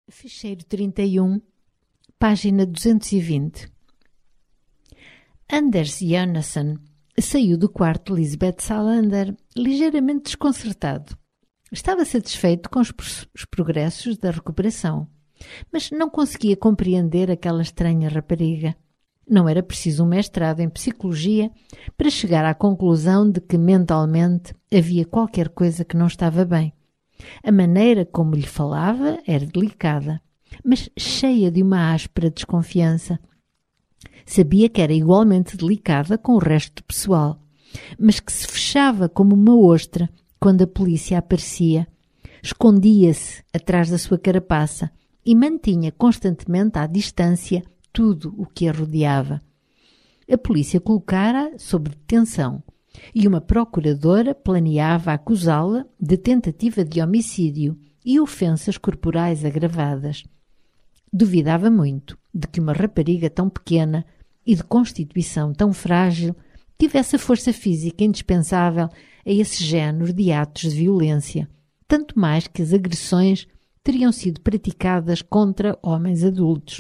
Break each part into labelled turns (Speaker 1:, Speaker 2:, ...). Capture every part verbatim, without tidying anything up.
Speaker 1: Ficheiro trinta e um, página duzentos e vinte. Anders Jonasson saiu do quarto de Lisbeth Salander ligeiramente desconcertado. Estava satisfeito com os, os progressos da recuperação, mas não conseguia compreender aquela estranha rapariga. Não era preciso um mestrado em psicologia para chegar à conclusão de que mentalmente havia qualquer coisa que não estava bem. A maneira como lhe falava era delicada, mas cheia de uma áspera desconfiança. Sabia que era igualmente delicada com o resto do pessoal, mas que se fechava como uma ostra quando a polícia aparecia. Escondia-se atrás da sua carapaça e mantinha constantemente à distância tudo o que a rodeava. A polícia colocara sob detenção e uma procuradora planeava acusá-la de tentativa de homicídio e ofensas corporais agravadas. Duvidava muito de que uma rapariga tão pequena e de constituição tão frágil tivesse a força física indispensável a esse género de atos de violência, tanto mais que as agressões teriam sido praticadas contra homens adultos.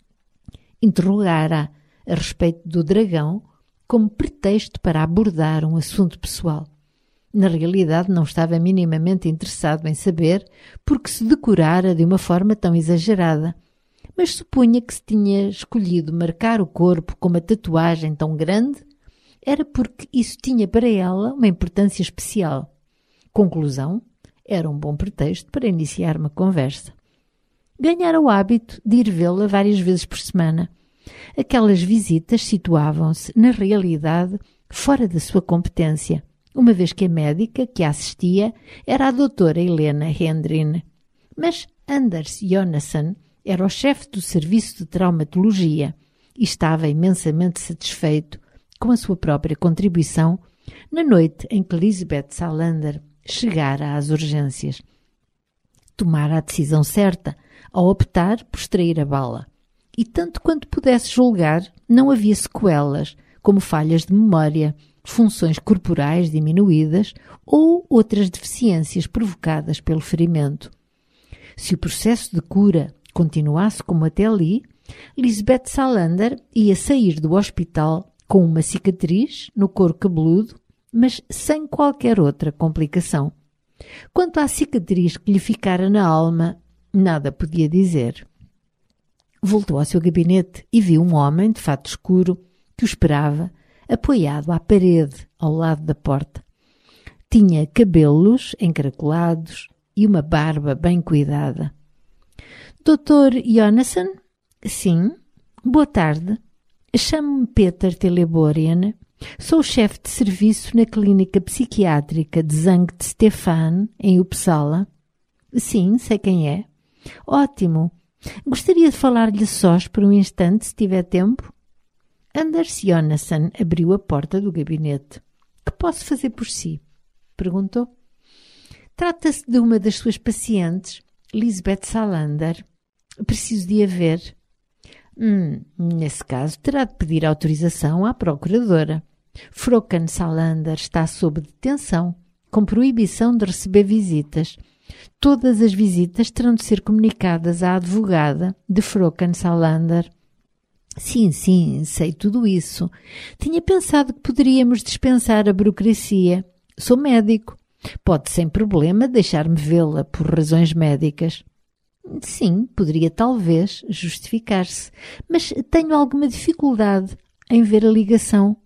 Speaker 1: Interrogara a respeito do dragão como pretexto para abordar um assunto pessoal. Na realidade, não estava minimamente interessado em saber por que se decorara de uma forma tão exagerada, mas supunha que se tinha escolhido marcar o corpo com uma tatuagem tão grande era porque isso tinha para ela uma importância especial. Conclusão, era um bom pretexto para iniciar uma conversa. Ganhara o hábito de ir vê-la várias vezes por semana. Aquelas visitas situavam-se, na realidade, fora da sua competência, uma vez que a médica que a assistia era a doutora Helena Hendrin. Mas Anders Jonasson era o chefe do serviço de traumatologia e estava imensamente satisfeito com a sua própria contribuição na noite em que Lisbeth Salander chegara às urgências. Tomara a decisão certa ao optar por extrair a bala. E tanto quanto pudesse julgar, não havia sequelas, como falhas de memória, funções corporais diminuídas ou outras deficiências provocadas pelo ferimento. Se o processo de cura continuasse como até ali, Lisbeth Salander ia sair do hospital com uma cicatriz no couro cabeludo, mas sem qualquer outra complicação. Quanto à cicatriz que lhe ficara na alma, nada podia dizer. Voltou ao seu gabinete e viu um homem de fato escuro que o esperava, apoiado à parede ao lado da porta. Tinha cabelos encaracolados e uma barba bem cuidada. doutor Jonasson? Sim. Boa tarde. Chamo-me Peter Teleborian. Sou chefe de serviço na clínica psiquiátrica de Sankt Stefan, em Uppsala. Sim, sei quem é. Ótimo. Gostaria de falar-lhe sós por um instante, se tiver tempo? Anders Jonasson abriu a porta do gabinete. Que posso fazer por si? Perguntou. Trata-se de uma das suas pacientes, Lisbeth Salander. Preciso de a ver. Hum, nesse caso, terá de pedir autorização à procuradora. Fröken Salander está sob detenção, com proibição de receber visitas. Todas as visitas terão de ser comunicadas à advogada de Fröken Salander. Sim, sim, sei tudo isso. Tinha pensado que poderíamos dispensar a burocracia. Sou médico. Pode sem problema deixar-me vê-la por razões médicas. Sim, poderia talvez justificar-se, mas tenho alguma dificuldade em ver a ligação.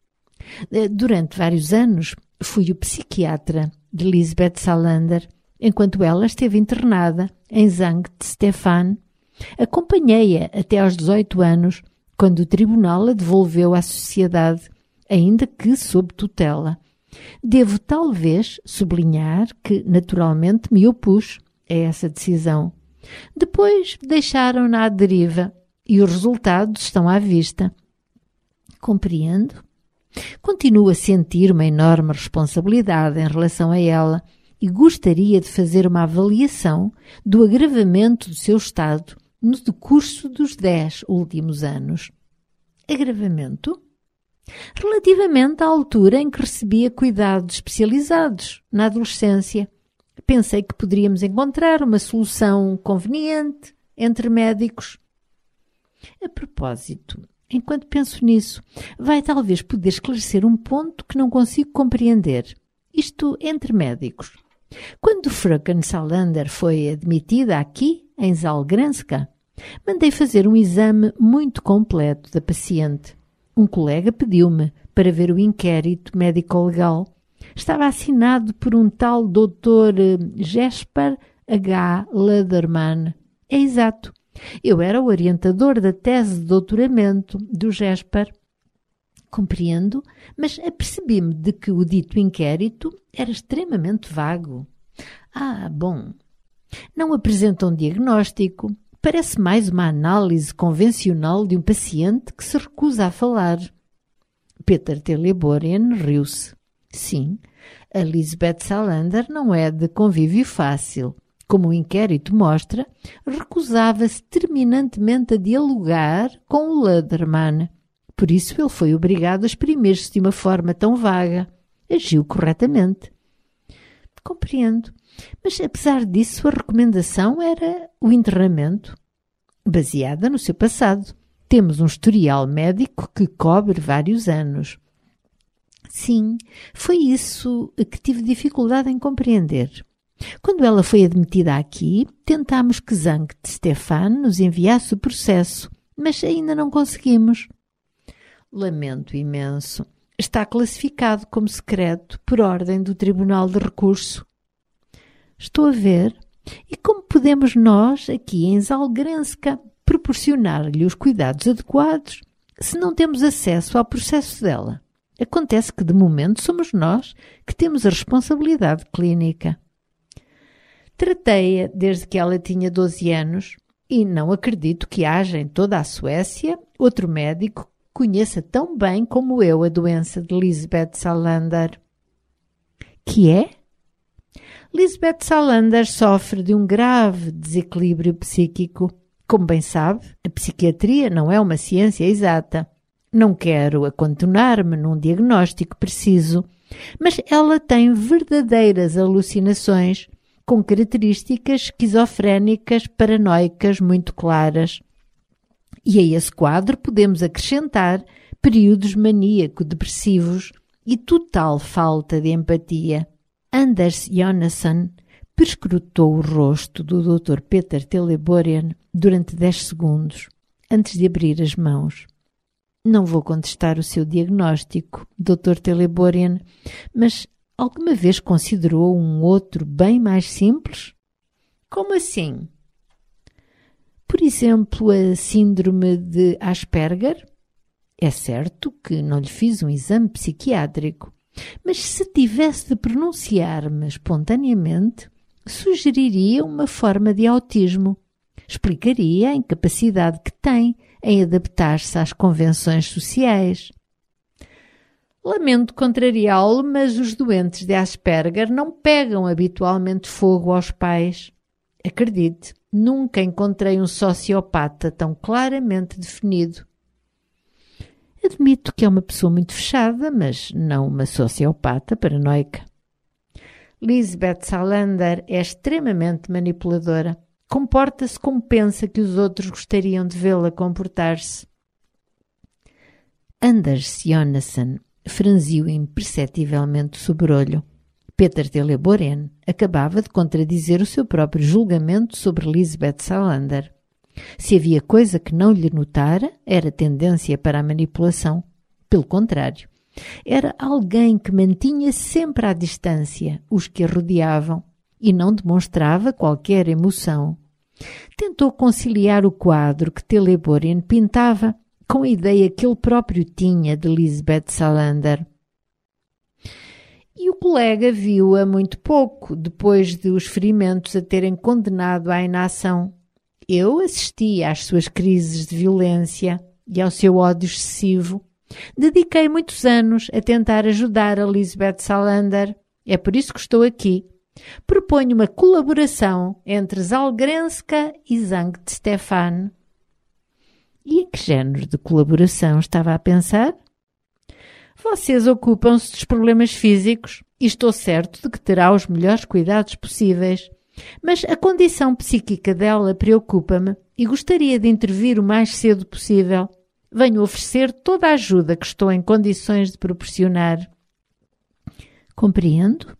Speaker 1: Durante vários anos fui o psiquiatra de Lisbeth Salander, enquanto ela esteve internada em Sankt Stefan. Acompanhei-a até aos dezoito anos, quando o tribunal a devolveu à sociedade, ainda que sob tutela. Devo talvez sublinhar que, naturalmente, me opus a essa decisão. Depois deixaram-na à deriva e os resultados estão à vista. Compreendo. Continuo a sentir uma enorme responsabilidade em relação a ela e gostaria de fazer uma avaliação do agravamento do seu estado no decurso dos dez últimos anos. Agravamento? Relativamente à altura em que recebia cuidados especializados, na adolescência. Pensei que poderíamos encontrar uma solução conveniente entre médicos. A propósito, enquanto penso nisso, vai talvez poder esclarecer um ponto que não consigo compreender. Isto entre médicos. Quando Fröken Salander foi admitida aqui, em Zalgrenska, mandei fazer um exame muito completo da paciente. Um colega pediu-me para ver o inquérito médico-legal. Estava assinado por um tal doutor Jesper H. Lederman. É exato. Eu era o orientador da tese de doutoramento do Jesper. Compreendo, mas apercebi-me de que o dito inquérito era extremamente vago. Ah, bom. Não apresenta um diagnóstico. Parece mais uma análise convencional de um paciente que se recusa a falar. Peter Teleboren riu-se. Sim, a Lisbeth Salander não é de convívio fácil. Como o inquérito mostra, recusava-se terminantemente a dialogar com o Lederman. Por isso ele foi obrigado a exprimir-se de uma forma tão vaga. Agiu corretamente. Compreendo. Mas, apesar disso, a recomendação era o internamento. Baseada no seu passado. Temos um historial médico que cobre vários anos. Sim, foi isso que tive dificuldade em compreender. Quando ela foi admitida aqui, tentámos que Sankt Stefan nos enviasse o processo, mas ainda não conseguimos. Lamento imenso. Está classificado como secreto por ordem do Tribunal de Recurso. Estou a ver. E como podemos nós, aqui em Zalgrenska, proporcionar-lhe os cuidados adequados se não temos acesso ao processo dela? Acontece que, de momento, somos nós que temos a responsabilidade clínica. Tratei-a desde que ela tinha doze anos e não acredito que haja em toda a Suécia outro médico que conheça tão bem como eu a doença de Lisbeth Salander. Que é? Lisbeth Salander sofre de um grave desequilíbrio psíquico. Como bem sabe, a psiquiatria não é uma ciência exata. Não quero acontornar-me num diagnóstico preciso, mas ela tem verdadeiras alucinações com características esquizofrénicas paranoicas muito claras. E a esse quadro podemos acrescentar períodos maníaco-depressivos e total falta de empatia. Anders Jonasson perscrutou o rosto do doutor Peter Teleboren durante dez segundos, antes de abrir as mãos. Não vou contestar o seu diagnóstico, doutor Teleboren, mas alguma vez considerou um outro bem mais simples? Como assim? Por exemplo, a síndrome de Asperger? É certo que não lhe fiz um exame psiquiátrico, mas se tivesse de pronunciar-me espontaneamente, sugeriria uma forma de autismo. Explicaria a incapacidade que tem em adaptar-se às convenções sociais. Lamento contrariá-lo, mas os doentes de Asperger não pegam habitualmente fogo aos pais. Acredite, nunca encontrei um sociopata tão claramente definido. Admito que é uma pessoa muito fechada, mas não uma sociopata paranoica. Lisbeth Salander é extremamente manipuladora. Comporta-se como pensa que os outros gostariam de vê-la comportar-se. Anders Jonasson franziu imperceptivelmente o sobrolho. Peter Teleboren acabava de contradizer o seu próprio julgamento sobre Lisbeth Salander. Se havia coisa que não lhe notara, era tendência para a manipulação. Pelo contrário, era alguém que mantinha sempre à distância os que a rodeavam e não demonstrava qualquer emoção. Tentou conciliar o quadro que Teleboren pintava com a ideia que ele próprio tinha de Lisbeth Salander. E o colega viu-a muito pouco, depois de os ferimentos a terem condenado à inação. Eu assisti às suas crises de violência e ao seu ódio excessivo. Dediquei muitos anos a tentar ajudar a Lisbeth Salander. É por isso que estou aqui. Proponho uma colaboração entre Zalgrenska e Sankt Stefan. E em que género de colaboração estava a pensar? Vocês ocupam-se dos problemas físicos e estou certo de que terá os melhores cuidados possíveis. Mas a condição psíquica dela preocupa-me e gostaria de intervir o mais cedo possível. Venho oferecer toda a ajuda que estou em condições de proporcionar. Compreendo.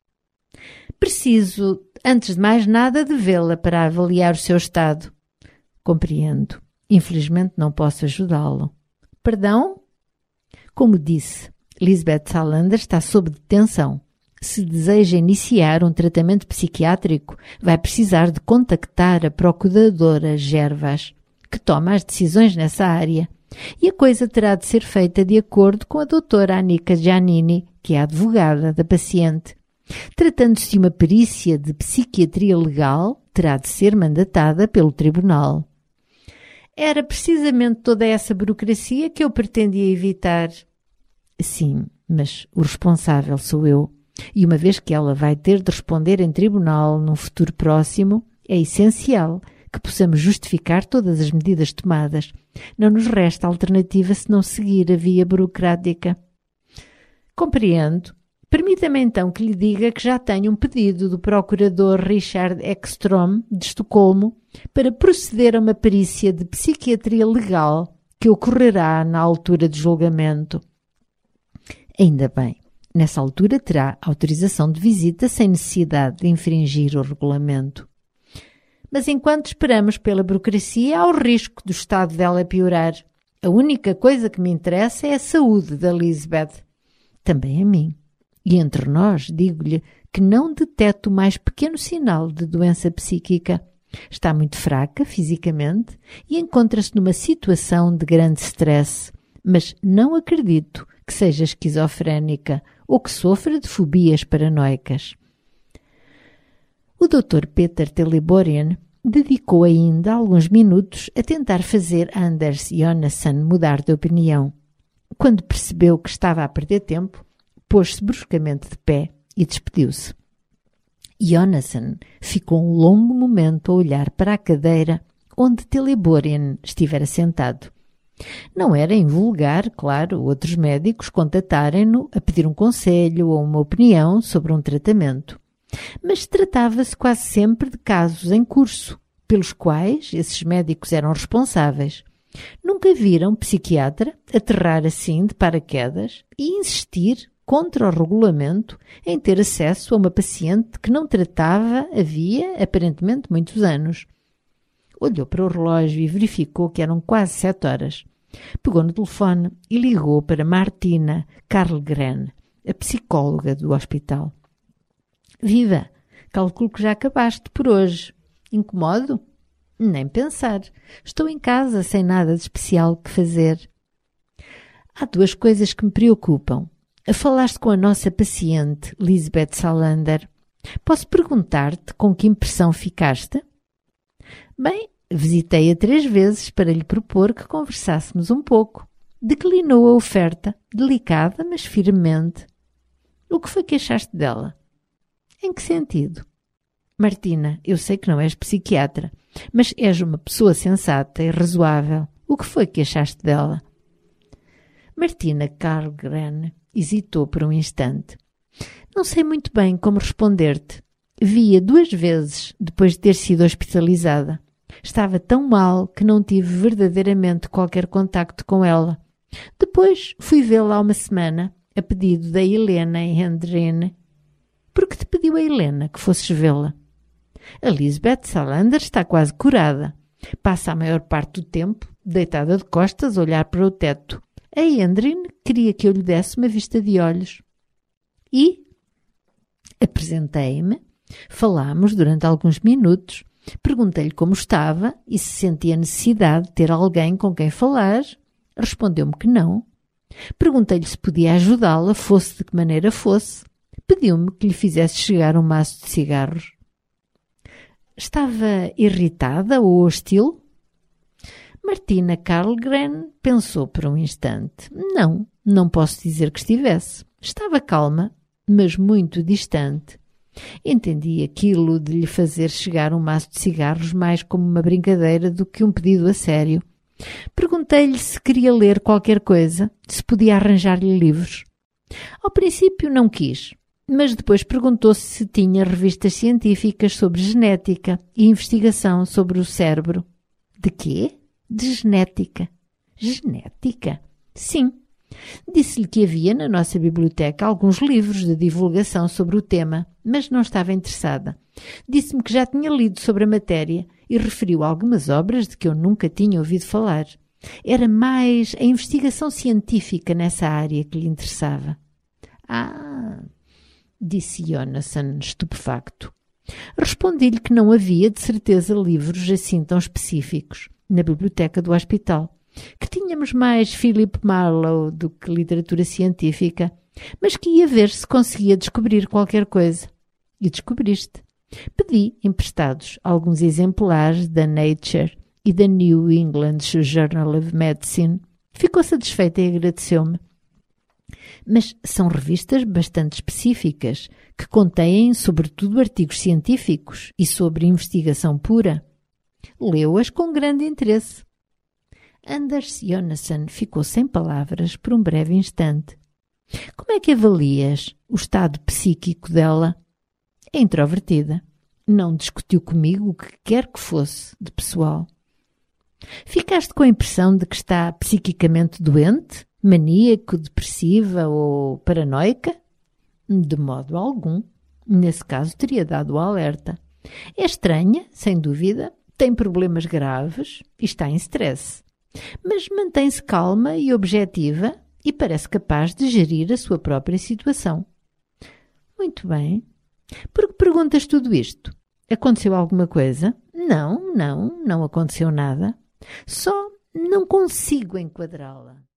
Speaker 1: Preciso, antes de mais nada, de vê-la para avaliar o seu estado. Compreendo. Infelizmente não posso ajudá-lo. Perdão? Como disse, Lisbeth Salander está sob detenção. Se deseja iniciar um tratamento psiquiátrico, vai precisar de contactar a procuradora Gervas, que toma as decisões nessa área. E a coisa terá de ser feita de acordo com a doutora Annika Giannini, que é a advogada da paciente. Tratando-se de uma perícia de psiquiatria legal, terá de ser mandatada pelo tribunal. Era precisamente toda essa burocracia que eu pretendia evitar. Sim, mas o responsável sou eu. E uma vez que ela vai ter de responder em tribunal num futuro próximo, é essencial que possamos justificar todas as medidas tomadas. Não nos resta alternativa senão seguir a via burocrática. Compreendo. Permita-me então que lhe diga que já tenho um pedido do procurador Richard Ekström, de Estocolmo, para proceder a uma perícia de psiquiatria legal que ocorrerá na altura do julgamento. Ainda bem. Nessa altura terá autorização de visita sem necessidade de infringir o regulamento. Mas enquanto esperamos pela burocracia, há o risco do estado dela piorar. A única coisa que me interessa é a saúde da Lisbeth. Também a mim. E entre nós, digo-lhe que não deteto o mais pequeno sinal de doença psíquica. Está muito fraca fisicamente e encontra-se numa situação de grande stress. Mas não acredito que seja esquizofrénica ou que sofra de fobias paranoicas. O doutor Peter Teleborian dedicou ainda alguns minutos a tentar fazer Anders Jonasson mudar de opinião. Quando percebeu que estava a perder tempo, pôs-se bruscamente de pé e despediu-se. Jonasson ficou um longo momento a olhar para a cadeira onde Teleborian estivera sentado. Não era invulgar, claro, outros médicos contatarem-no a pedir um conselho ou uma opinião sobre um tratamento. Mas tratava-se quase sempre de casos em curso, pelos quais esses médicos eram responsáveis. Nunca viram psiquiatra aterrar assim de paraquedas e insistir contra o regulamento em ter acesso a uma paciente que não tratava havia, aparentemente, muitos anos. Olhou para o relógio e verificou que eram quase sete horas. Pegou no telefone e ligou para Martina Karlgren, a psicóloga do hospital. Viva! Calculo que já acabaste por hoje. Incomodo? Nem pensar. Estou em casa sem nada de especial que fazer. Há duas coisas que me preocupam. Falaste com a nossa paciente, Lisbeth Salander. Posso perguntar-te com que impressão ficaste? Bem, visitei-a três vezes para lhe propor que conversássemos um pouco. Declinou a oferta, delicada, mas firmemente. O que foi que achaste dela? Em que sentido? Martina, eu sei que não és psiquiatra, mas és uma pessoa sensata e razoável. O que foi que achaste dela? Martina Karlgren hesitou por um instante. Não sei muito bem como responder-te. Vi-a duas vezes depois de ter sido hospitalizada. Estava tão mal que não tive verdadeiramente qualquer contacto com ela. Depois fui vê-la há uma semana, a pedido da Helena Hendrine. Por que te pediu a Helena que fosses vê-la? A Lisbeth Salander está quase curada. Passa a maior parte do tempo deitada de costas a olhar para o teto. A Hendrine queria que eu lhe desse uma vista de olhos. E apresentei-me, falámos durante alguns minutos, perguntei-lhe como estava e se sentia necessidade de ter alguém com quem falar. Respondeu-me que não. Perguntei-lhe se podia ajudá-la, fosse de que maneira fosse. Pediu-me que lhe fizesse chegar um maço de cigarros. Estava irritada ou hostil? Martina Karlgren pensou por um instante. Não, não posso dizer que estivesse. Estava calma, mas muito distante. Entendi aquilo de lhe fazer chegar um maço de cigarros mais como uma brincadeira do que um pedido a sério. Perguntei-lhe se queria ler qualquer coisa se podia arranjar-lhe livros. Ao princípio não quis, mas depois perguntou-se se tinha revistas científicas sobre genética e investigação sobre o cérebro. De quê? De genética. Genética? Sim. Disse-lhe que havia na nossa biblioteca alguns livros de divulgação sobre o tema, mas não estava interessada. Disse-me que já tinha lido sobre a matéria e referiu algumas obras de que eu nunca tinha ouvido falar. Era mais a investigação científica nessa área que lhe interessava. Ah, disse Jonasson, estupefacto. Respondi-lhe que não havia de certeza livros assim tão específicos na biblioteca do hospital, que tínhamos mais Philip Marlowe do que literatura científica, mas que ia ver se conseguia descobrir qualquer coisa. E descobriste. Pedi emprestados alguns exemplares da Nature e da New England Journal of Medicine. Ficou satisfeita e agradeceu-me. Mas são revistas bastante específicas, que contêm sobretudo artigos científicos e sobre investigação pura. Leu-as com grande interesse. Anders Jonasson ficou sem palavras por um breve instante. Como é que avalias o estado psíquico dela? É introvertida. Não discutiu comigo o que quer que fosse de pessoal. Ficaste com a impressão de que está psiquicamente doente? Maníaco, depressiva ou paranoica? De modo algum. Nesse caso teria dado o alerta. É estranha, sem dúvida, tem problemas graves e está em stress. Mas mantém-se calma e objetiva e parece capaz de gerir a sua própria situação. Muito bem. Por que perguntas tudo isto? Aconteceu alguma coisa? Não, não, não aconteceu nada. Só não consigo enquadrá-la.